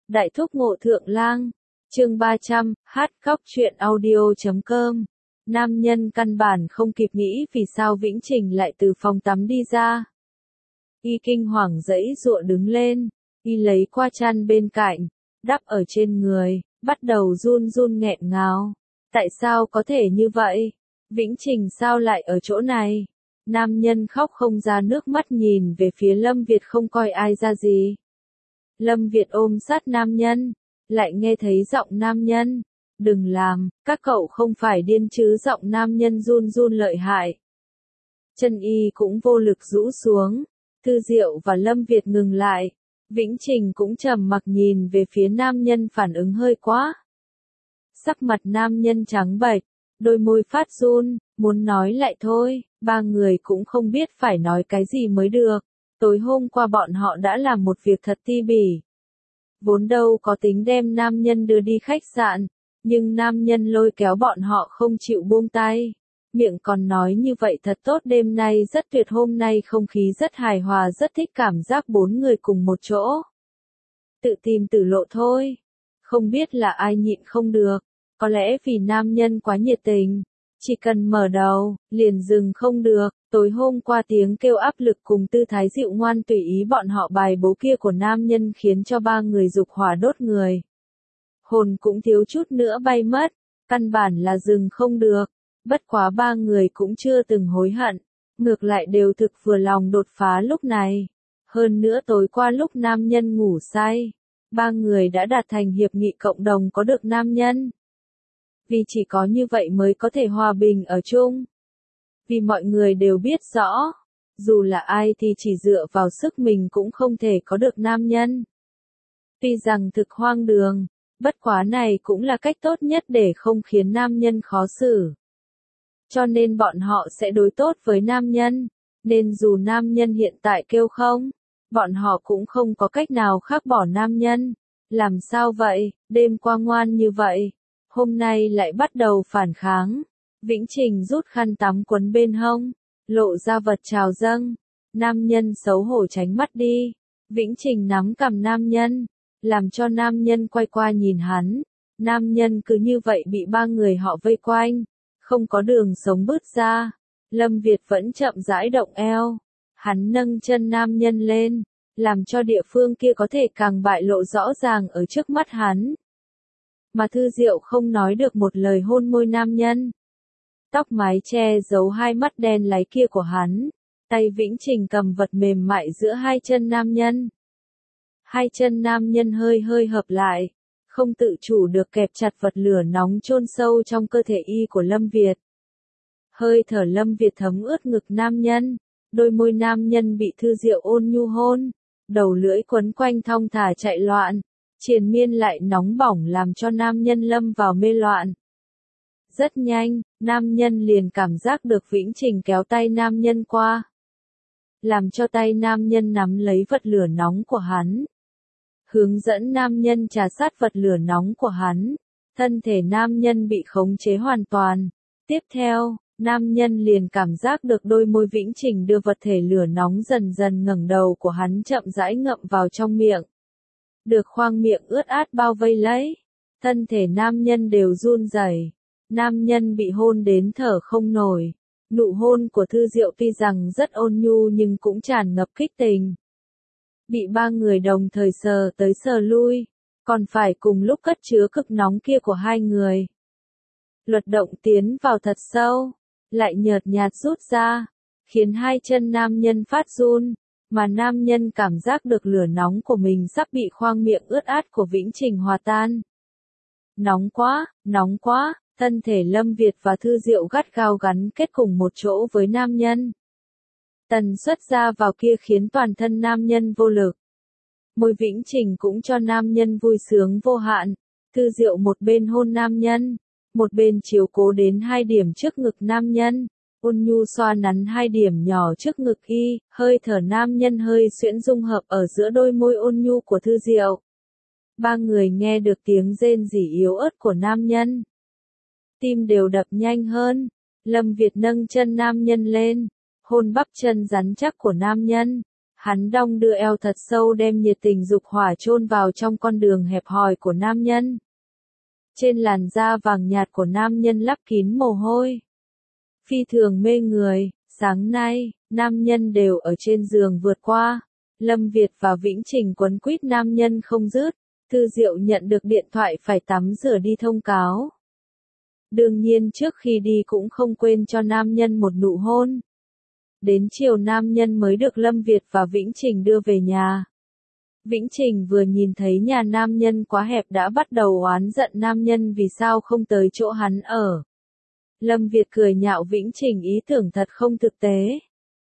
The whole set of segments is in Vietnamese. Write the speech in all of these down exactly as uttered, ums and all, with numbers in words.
Đại thúc ngộ thượng lang, chương ba trăm, hát khóc truyện audio.com. Nam nhân căn bản không kịp nghĩ vì sao Vĩnh Trình lại từ phòng tắm đi ra. Y kinh hoàng giãy giụa đứng lên, y lấy qua chăn bên cạnh, đắp ở trên người, bắt đầu run run nghẹn ngào. Tại sao có thể như vậy? Vĩnh Trình sao lại ở chỗ này? Nam nhân khóc không ra nước mắt nhìn về phía Lâm Việt không coi ai ra gì. Lâm Việt ôm sát nam nhân, lại nghe thấy giọng nam nhân. Đừng làm, các cậu không phải điên chứ, giọng nam nhân run run lợi hại. Chân y cũng vô lực rũ xuống. Thư Diệu và Lâm Việt ngừng lại. Vĩnh Trình cũng trầm mặc nhìn về phía nam nhân phản ứng hơi quá. Sắc mặt nam nhân trắng bệch, đôi môi phát run, muốn nói lại thôi, ba người cũng không biết phải nói cái gì mới được. Tối hôm qua bọn họ đã làm một việc thật ti bỉ. Vốn đâu có tính đem nam nhân đưa đi khách sạn, nhưng nam nhân lôi kéo bọn họ không chịu buông tay. Miệng còn nói như vậy thật tốt, đêm nay rất tuyệt, hôm nay không khí rất hài hòa, rất thích cảm giác bốn người cùng một chỗ. Tự tìm tử lộ thôi. Không biết là ai nhịn không được, có lẽ vì nam nhân quá nhiệt tình. Chỉ cần mở đầu, liền dừng không được. Tối hôm qua tiếng kêu áp lực cùng tư thái dịu ngoan tùy ý bọn họ bài bố kia của nam nhân khiến cho ba người dục hỏa đốt người. Hồn cũng thiếu chút nữa bay mất, căn bản là dừng không được. Bất quá ba người cũng chưa từng hối hận, ngược lại đều thực vừa lòng đột phá lúc này. Hơn nữa tối qua lúc nam nhân ngủ say, ba người đã đạt thành hiệp nghị cộng đồng có được nam nhân. Vì chỉ có như vậy mới có thể hòa bình ở chung. Vì mọi người đều biết rõ, dù là ai thì chỉ dựa vào sức mình cũng không thể có được nam nhân. Tuy rằng thực hoang đường, bất quá này cũng là cách tốt nhất để không khiến nam nhân khó xử. Cho nên bọn họ sẽ đối tốt với nam nhân, nên dù nam nhân hiện tại kêu không, bọn họ cũng không có cách nào khác bỏ nam nhân. Làm sao vậy, đêm qua ngoan như vậy, hôm nay lại bắt đầu phản kháng. Vĩnh Trình rút khăn tắm quấn bên hông, lộ ra vật trào dâng. Nam nhân xấu hổ tránh mắt đi. Vĩnh Trình nắm cằm nam nhân, làm cho nam nhân quay qua nhìn hắn. Nam nhân cứ như vậy bị ba người họ vây quanh, không có đường sống bứt ra. Lâm Việt vẫn chậm rãi động eo. Hắn nâng chân nam nhân lên, làm cho địa phương kia có thể càng bại lộ rõ ràng ở trước mắt hắn. Mà Thư Diệu không nói được một lời hôn môi nam nhân. Tóc mái che giấu hai mắt đen láy kia của hắn. Tay Vĩnh Trình cầm vật mềm mại giữa hai chân nam nhân. Hai chân nam nhân hơi hơi hợp lại, không tự chủ được kẹp chặt vật lửa nóng chôn sâu trong cơ thể y của Lâm Việt. Hơi thở Lâm Việt thấm ướt ngực nam nhân, đôi môi nam nhân bị Thư Diệu ôn nhu hôn, đầu lưỡi quấn quanh thong thả chạy loạn, triền miên lại nóng bỏng làm cho nam nhân lâm vào mê loạn. Rất nhanh, nam nhân liền cảm giác được Vĩnh Trình kéo tay nam nhân qua, làm cho tay nam nhân nắm lấy vật lửa nóng của hắn. Hướng dẫn nam nhân trà sát vật lửa nóng của hắn, thân thể nam nhân bị khống chế hoàn toàn. Tiếp theo, nam nhân liền cảm giác được đôi môi Vĩnh Trình đưa vật thể lửa nóng dần dần ngẩng đầu của hắn chậm rãi ngậm vào trong miệng. Được khoang miệng ướt át bao vây lấy, thân thể nam nhân đều run rẩy. Nam nhân bị hôn đến thở không nổi. Nụ hôn của Thư Diệu tuy rằng rất ôn nhu nhưng cũng tràn ngập kích tình. Bị ba người đồng thời sờ tới sờ lui, còn phải cùng lúc cất chứa cực nóng kia của hai người. Luật động tiến vào thật sâu, lại nhợt nhạt rút ra, khiến hai chân nam nhân phát run, mà nam nhân cảm giác được lửa nóng của mình sắp bị khoang miệng ướt át của Vĩnh Trình hòa tan. Nóng quá, nóng quá, thân thể Lâm Việt và Thư Diệu gắt gao gắn kết cùng một chỗ với nam nhân. Tần suất ra vào kia khiến toàn thân nam nhân vô lực. Môi Vĩnh Trình cũng cho nam nhân vui sướng vô hạn. Thư Diệu một bên hôn nam nhân, một bên chiếu cố đến hai điểm trước ngực nam nhân, ôn nhu xoa nắn hai điểm nhỏ trước ngực y, hơi thở nam nhân hơi xuyễn dung hợp ở giữa đôi môi ôn nhu của Thư Diệu. Ba người nghe được tiếng rên rỉ yếu ớt của nam nhân, tim đều đập nhanh hơn. Lâm Việt nâng chân nam nhân lên, hôn bắp chân rắn chắc của nam nhân, Hắn đong đưa eo thật sâu đem nhiệt tình dục hỏa chôn vào trong con đường hẹp hòi của nam nhân. Trên làn da vàng nhạt của nam nhân lấp kín mồ hôi. Phi thường mê người, sáng nay, nam nhân đều ở trên giường vượt qua. Lâm Việt và Vĩnh Trình quấn quýt nam nhân không dứt. Thư Diệu nhận được điện thoại phải tắm rửa đi thông cáo. Đương nhiên trước khi đi cũng không quên cho nam nhân một nụ hôn. Đến chiều nam nhân mới được Lâm Việt và Vĩnh Trình đưa về nhà. Vĩnh Trình vừa nhìn thấy nhà nam nhân quá hẹp đã bắt đầu oán giận nam nhân vì sao không tới chỗ hắn ở. Lâm Việt cười nhạo Vĩnh Trình ý tưởng thật không thực tế.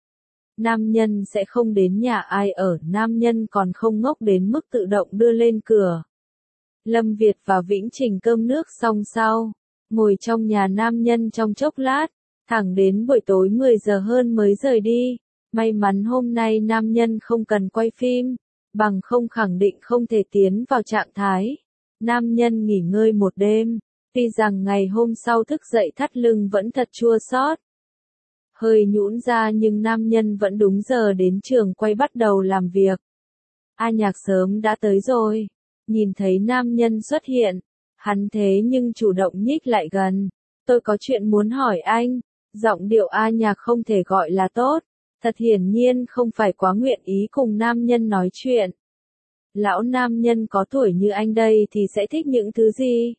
Nam nhân sẽ không đến nhà ai ở, nam nhân còn không ngốc đến mức tự động đưa lên cửa. Lâm Việt và Vĩnh Trình cơm nước xong sau, ngồi trong nhà nam nhân trong chốc lát, thẳng đến buổi tối mười giờ hơn mới rời đi. May mắn hôm nay nam nhân không cần quay phim, bằng không khẳng định không thể tiến vào trạng thái. Nam nhân nghỉ ngơi một đêm, tuy rằng ngày hôm sau thức dậy thắt lưng vẫn thật chua xót. Hơi nhũn ra nhưng nam nhân vẫn đúng giờ đến trường quay bắt đầu làm việc. A Nhạc sớm đã tới rồi, nhìn thấy nam nhân xuất hiện, hắn thế nhưng chủ động nhích lại gần. Tôi có chuyện muốn hỏi anh. Giọng điệu A Nhạc không thể gọi là tốt, thật hiển nhiên không phải quá nguyện ý cùng nam nhân nói chuyện. Lão nam nhân có tuổi như anh đây thì sẽ thích những thứ gì?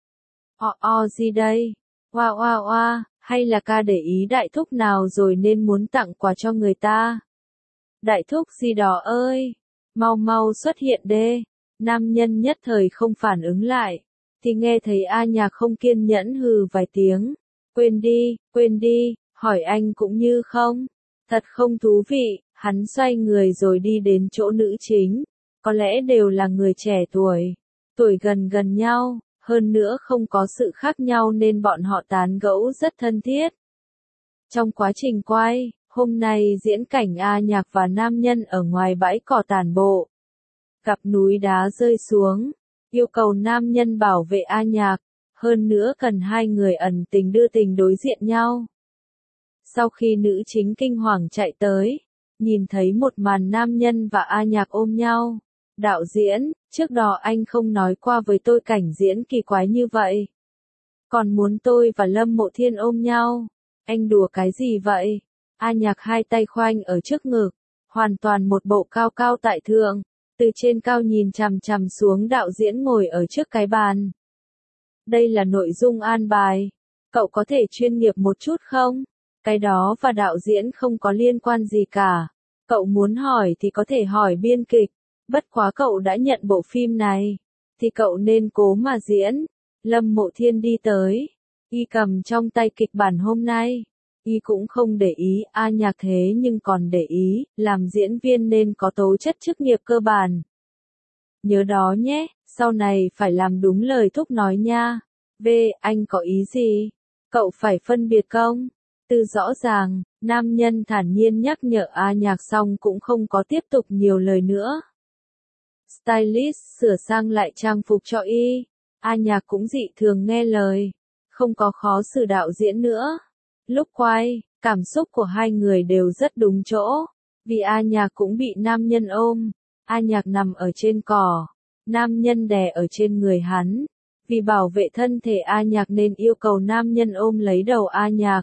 O o gì đây? Oa oa oa, hay là ca để ý đại thúc nào rồi nên muốn tặng quà cho người ta? Đại thúc gì đó ơi, mau mau xuất hiện đê. Nam nhân nhất thời không phản ứng lại, thì nghe thấy A Nhạc không kiên nhẫn hừ vài tiếng. Quên đi, quên đi, hỏi anh cũng như không. Thật không thú vị, hắn xoay người rồi đi đến chỗ nữ chính. Có lẽ đều là người trẻ tuổi, tuổi gần gần nhau, hơn nữa không có sự khác nhau nên bọn họ tán gẫu rất thân thiết. Trong quá trình quay, hôm nay diễn cảnh A Nhạc và nam nhân ở ngoài bãi cỏ tản bộ. Gặp núi đá rơi xuống, yêu cầu nam nhân bảo vệ A Nhạc. Hơn nữa cần hai người ẩn tình đưa tình đối diện nhau. Sau khi nữ chính kinh hoàng chạy tới, nhìn thấy một màn nam nhân và A Nhạc ôm nhau. Đạo diễn, trước đó anh không nói qua với tôi cảnh diễn kỳ quái như vậy. Còn muốn tôi và Lâm Mộ Thiên ôm nhau. Anh đùa cái gì vậy? A Nhạc hai tay khoanh ở trước ngực, hoàn toàn một bộ cao cao tại thượng. Từ trên cao nhìn chằm chằm xuống đạo diễn ngồi ở trước cái bàn. Đây là nội dung an bài. Cậu có thể chuyên nghiệp một chút không? Cái đó và đạo diễn không có liên quan gì cả. Cậu muốn hỏi thì có thể hỏi biên kịch. Bất quá cậu đã nhận bộ phim này, thì cậu nên cố mà diễn. Lâm Mộ Thiên đi tới. Y cầm trong tay kịch bản hôm nay. Y cũng không để ý A Nhạc thế nhưng còn để ý, làm diễn viên nên có tố chất chức nghiệp cơ bản. Nhớ đó nhé, sau này phải làm đúng lời thúc nói nha. V, anh có ý gì? Cậu phải phân biệt công. Từ rõ ràng, nam nhân thản nhiên nhắc nhở A Nhạc xong cũng không có tiếp tục nhiều lời nữa. Stylist sửa sang lại trang phục cho y. A Nhạc cũng dị thường nghe lời. Không có khó xử đạo diễn nữa. Lúc quay, cảm xúc của hai người đều rất đúng chỗ. Vì A Nhạc cũng bị nam nhân ôm. A Nhạc nằm ở trên cỏ. Nam nhân đè ở trên người hắn. Vì bảo vệ thân thể A Nhạc nên yêu cầu nam nhân ôm lấy đầu A Nhạc.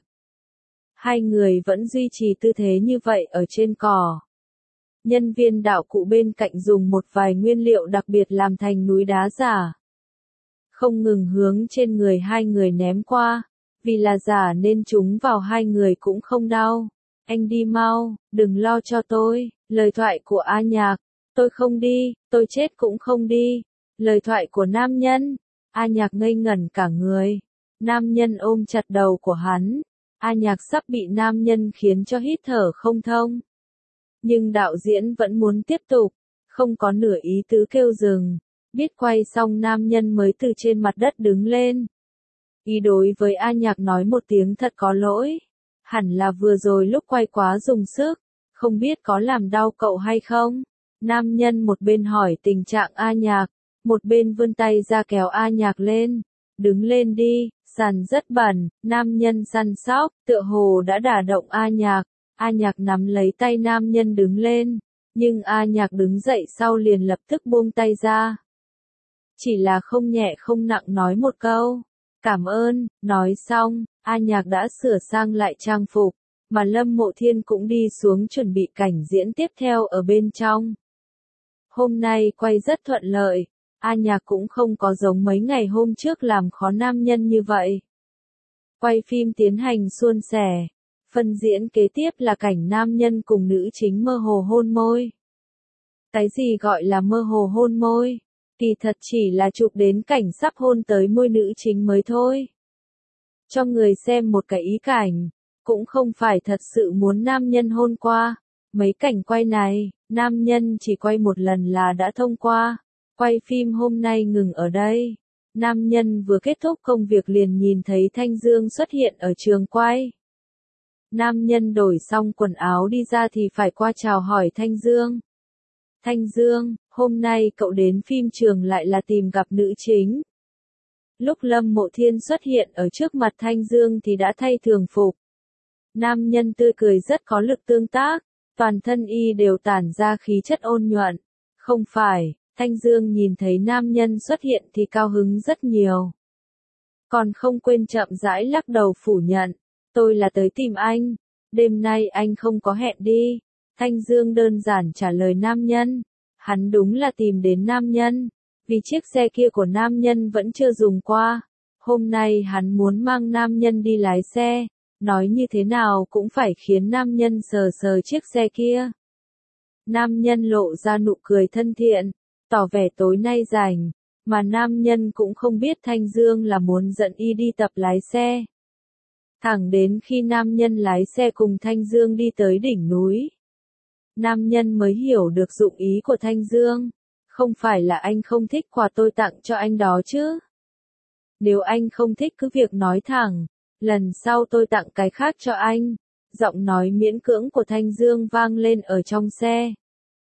Hai người vẫn duy trì tư thế như vậy ở trên cỏ. Nhân viên đạo cụ bên cạnh dùng một vài nguyên liệu đặc biệt làm thành núi đá giả. Không ngừng hướng trên người hai người ném qua. Vì là giả nên chúng vào hai người cũng không đau. Anh đi mau, đừng lo cho tôi. Lời thoại của A Nhạc. Tôi không đi, tôi chết cũng không đi. Lời thoại của nam nhân. A Nhạc ngây ngẩn cả người. Nam nhân ôm chặt đầu của hắn. A Nhạc sắp bị nam nhân khiến cho hít thở không thông. Nhưng đạo diễn vẫn muốn tiếp tục. Không có nửa ý tứ kêu dừng. Biết quay xong nam nhân mới từ trên mặt đất đứng lên. Y đối với A Nhạc nói một tiếng thật có lỗi. Hẳn là vừa rồi lúc quay quá dùng sức. Không biết có làm đau cậu hay không? Nam nhân một bên hỏi tình trạng A Nhạc. Một bên vươn tay ra kéo A Nhạc lên. Đứng lên đi, sàn rất bẩn. Nam nhân săn sóc, tựa hồ đã đả động A Nhạc. A Nhạc nắm lấy tay nam nhân đứng lên. Nhưng A Nhạc đứng dậy sau liền lập tức buông tay ra. Chỉ là không nhẹ không nặng nói một câu. Cảm ơn, nói xong, A Nhạc đã sửa sang lại trang phục, mà Lâm Mộ Thiên cũng đi xuống chuẩn bị cảnh diễn tiếp theo ở bên trong. Hôm nay quay rất thuận lợi, A Nhạc cũng không có giống mấy ngày hôm trước làm khó nam nhân như vậy. Quay phim tiến hành suôn sẻ, phần diễn kế tiếp là cảnh nam nhân cùng nữ chính mơ hồ hôn môi. Cái gì gọi là mơ hồ hôn môi? Kỳ thật chỉ là chụp đến cảnh sắp hôn tới môi nữ chính mới thôi. Cho người xem một cái ý cảnh, cũng không phải thật sự muốn nam nhân hôn qua. Mấy cảnh quay này, nam nhân chỉ quay một lần là đã thông qua. Quay phim hôm nay ngừng ở đây. Nam nhân vừa kết thúc công việc liền nhìn thấy Thanh Dương xuất hiện ở trường quay. Nam nhân đổi xong quần áo đi ra thì phải qua chào hỏi Thanh Dương. Thanh Dương, hôm nay cậu đến phim trường lại là tìm gặp nữ chính. Lúc Lâm Mộ Thiên xuất hiện ở trước mặt Thanh Dương thì đã thay thường phục. Nam nhân tươi cười rất có lực tương tác, toàn thân y đều tản ra khí chất ôn nhuận. Không phải, Thanh Dương nhìn thấy nam nhân xuất hiện thì cao hứng rất nhiều. Còn không quên chậm rãi lắc đầu phủ nhận, tôi là tới tìm anh, đêm nay anh không có hẹn đi. Thanh Dương đơn giản trả lời nam nhân, hắn đúng là tìm đến nam nhân, vì chiếc xe kia của nam nhân vẫn chưa dùng qua. Hôm nay hắn muốn mang nam nhân đi lái xe, nói như thế nào cũng phải khiến nam nhân sờ sờ chiếc xe kia. Nam nhân lộ ra nụ cười thân thiện, tỏ vẻ tối nay rảnh, mà nam nhân cũng không biết Thanh Dương là muốn dẫn y đi tập lái xe. Thẳng đến khi nam nhân lái xe cùng Thanh Dương đi tới đỉnh núi, nam nhân mới hiểu được dụng ý của Thanh Dương. Không phải là anh không thích quà tôi tặng cho anh đó chứ? Nếu anh không thích cứ việc nói thẳng, lần sau tôi tặng cái khác cho anh. Giọng nói miễn cưỡng của Thanh Dương vang lên ở trong xe.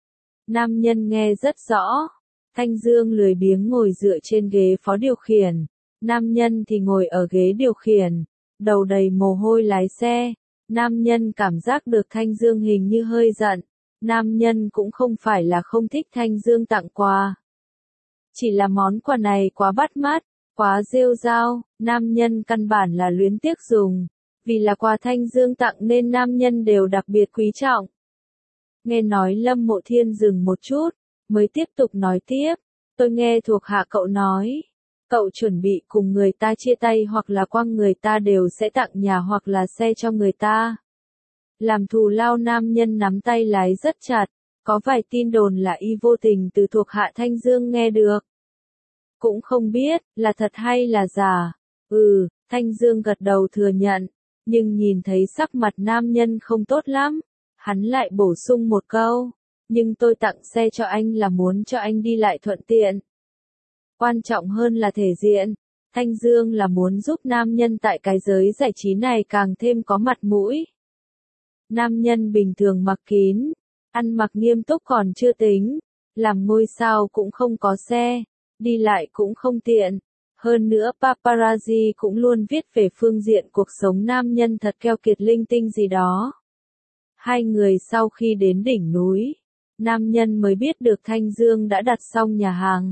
Nam nhân nghe rất rõ. Thanh Dương lười biếng ngồi dựa trên ghế phó điều khiển. Nam nhân thì ngồi ở ghế điều khiển, đầu đầy mồ hôi lái xe. Nam nhân cảm giác được Thanh Dương hình như hơi giận. Nam nhân cũng không phải là không thích Thanh Dương tặng quà. Chỉ là món quà này quá bắt mắt, quá rêu rao, nam nhân căn bản là luyến tiếc dùng. Vì là quà Thanh Dương tặng nên nam nhân đều đặc biệt quý trọng. Nghe nói Lâm Mộ Thiên dừng một chút, mới tiếp tục nói tiếp. Tôi nghe thuộc hạ cậu nói, cậu chuẩn bị cùng người ta chia tay hoặc là quăng người ta đều sẽ tặng nhà hoặc là xe cho người ta. Làm thù lao nam nhân nắm tay lái rất chặt, có vài tin đồn là y vô tình từ thuộc hạ Thanh Dương nghe được. Cũng không biết, là thật hay là giả. Ừ, Thanh Dương gật đầu thừa nhận, nhưng nhìn thấy sắc mặt nam nhân không tốt lắm, hắn lại bổ sung một câu, nhưng tôi tặng xe cho anh là muốn cho anh đi lại thuận tiện. Quan trọng hơn là thể diện, Thanh Dương là muốn giúp nam nhân tại cái giới giải trí này càng thêm có mặt mũi. Nam nhân bình thường mặc kín, ăn mặc nghiêm túc còn chưa tính, làm ngôi sao cũng không có xe, đi lại cũng không tiện. Hơn nữa paparazzi cũng luôn viết về phương diện cuộc sống nam nhân thật keo kiệt linh tinh gì đó. Hai người sau khi đến đỉnh núi, nam nhân mới biết được Thanh Dương đã đặt xong nhà hàng.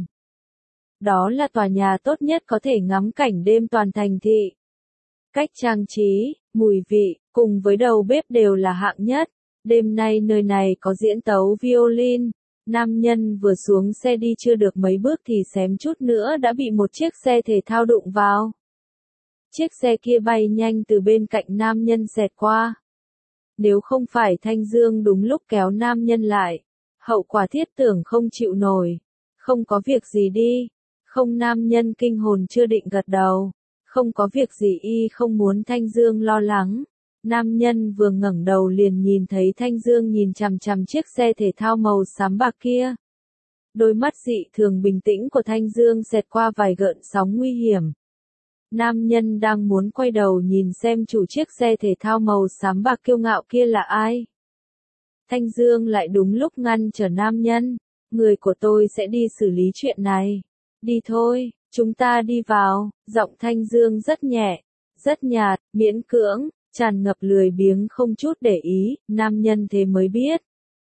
Đó là tòa nhà tốt nhất có thể ngắm cảnh đêm toàn thành thị. Cách trang trí, mùi vị, cùng với đầu bếp đều là hạng nhất. Đêm nay nơi này có diễn tấu violin. Nam nhân vừa xuống xe đi chưa được mấy bước thì xém chút nữa đã bị một chiếc xe thể thao đụng vào. Chiếc xe kia bay nhanh từ bên cạnh nam nhân xẹt qua. Nếu không phải Thanh Dương đúng lúc kéo nam nhân lại, hậu quả thiết tưởng không chịu nổi. Không có việc gì đi. Không, nam nhân kinh hồn chưa định gật đầu. Không có việc gì, y không muốn Thanh Dương lo lắng. Nam nhân vừa ngẩng đầu liền nhìn thấy Thanh Dương nhìn chằm chằm chiếc xe thể thao màu xám bạc kia. Đôi mắt dị thường bình tĩnh của Thanh Dương xẹt qua vài gợn sóng nguy hiểm. Nam nhân đang muốn quay đầu nhìn xem chủ chiếc xe thể thao màu xám bạc kiêu ngạo kia là ai. Thanh Dương lại đúng lúc ngăn trở nam nhân. Người của tôi sẽ đi xử lý chuyện này. Đi thôi, chúng ta đi vào. Giọng Thanh Dương rất nhẹ, rất nhạt, miễn cưỡng, tràn ngập lười biếng không chút để ý, nam nhân thế mới biết.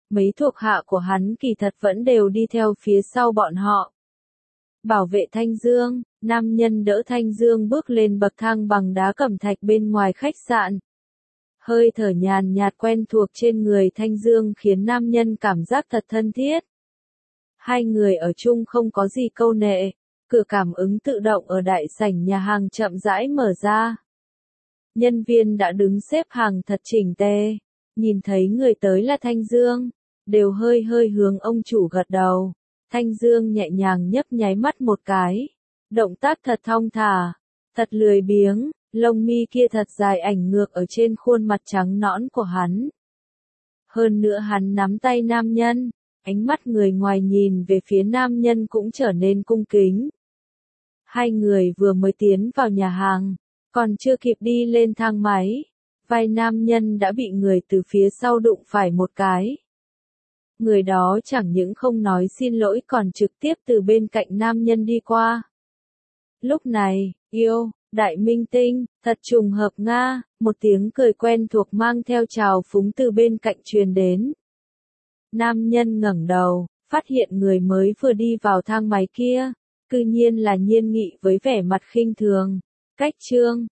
Mấy thuộc hạ của hắn kỳ thật vẫn đều đi theo phía sau bọn họ. Bảo vệ Thanh Dương, nam nhân đỡ Thanh Dương bước lên bậc thang bằng đá cẩm thạch bên ngoài khách sạn. Hơi thở nhàn nhạt quen thuộc trên người Thanh Dương khiến nam nhân cảm giác thật thân thiết. Hai người ở chung không có gì câu nệ, cửa cảm ứng tự động ở đại sảnh nhà hàng chậm rãi mở ra. Nhân viên đã đứng xếp hàng thật chỉnh tề, nhìn thấy người tới là Thanh Dương, đều hơi hơi hướng ông chủ gật đầu. Thanh Dương nhẹ nhàng nhấp nháy mắt một cái, động tác thật thong thả, thật lười biếng, lông mi kia thật dài ảnh ngược ở trên khuôn mặt trắng nõn của hắn. Hơn nữa hắn nắm tay nam nhân, ánh mắt người ngoài nhìn về phía nam nhân cũng trở nên cung kính. Hai người vừa mới tiến vào nhà hàng, còn chưa kịp đi lên thang máy, vai nam nhân đã bị người từ phía sau đụng phải một cái. Người đó chẳng những không nói xin lỗi còn trực tiếp từ bên cạnh nam nhân đi qua. Lúc này, yêu, đại minh tinh, thật trùng hợp nga, một tiếng cười quen thuộc mang theo trào phúng từ bên cạnh truyền đến. Nam nhân ngẩng đầu, phát hiện người mới vừa đi vào thang máy kia, cư nhiên là Nhiên Nghị với vẻ mặt khinh thường. Cách Trương,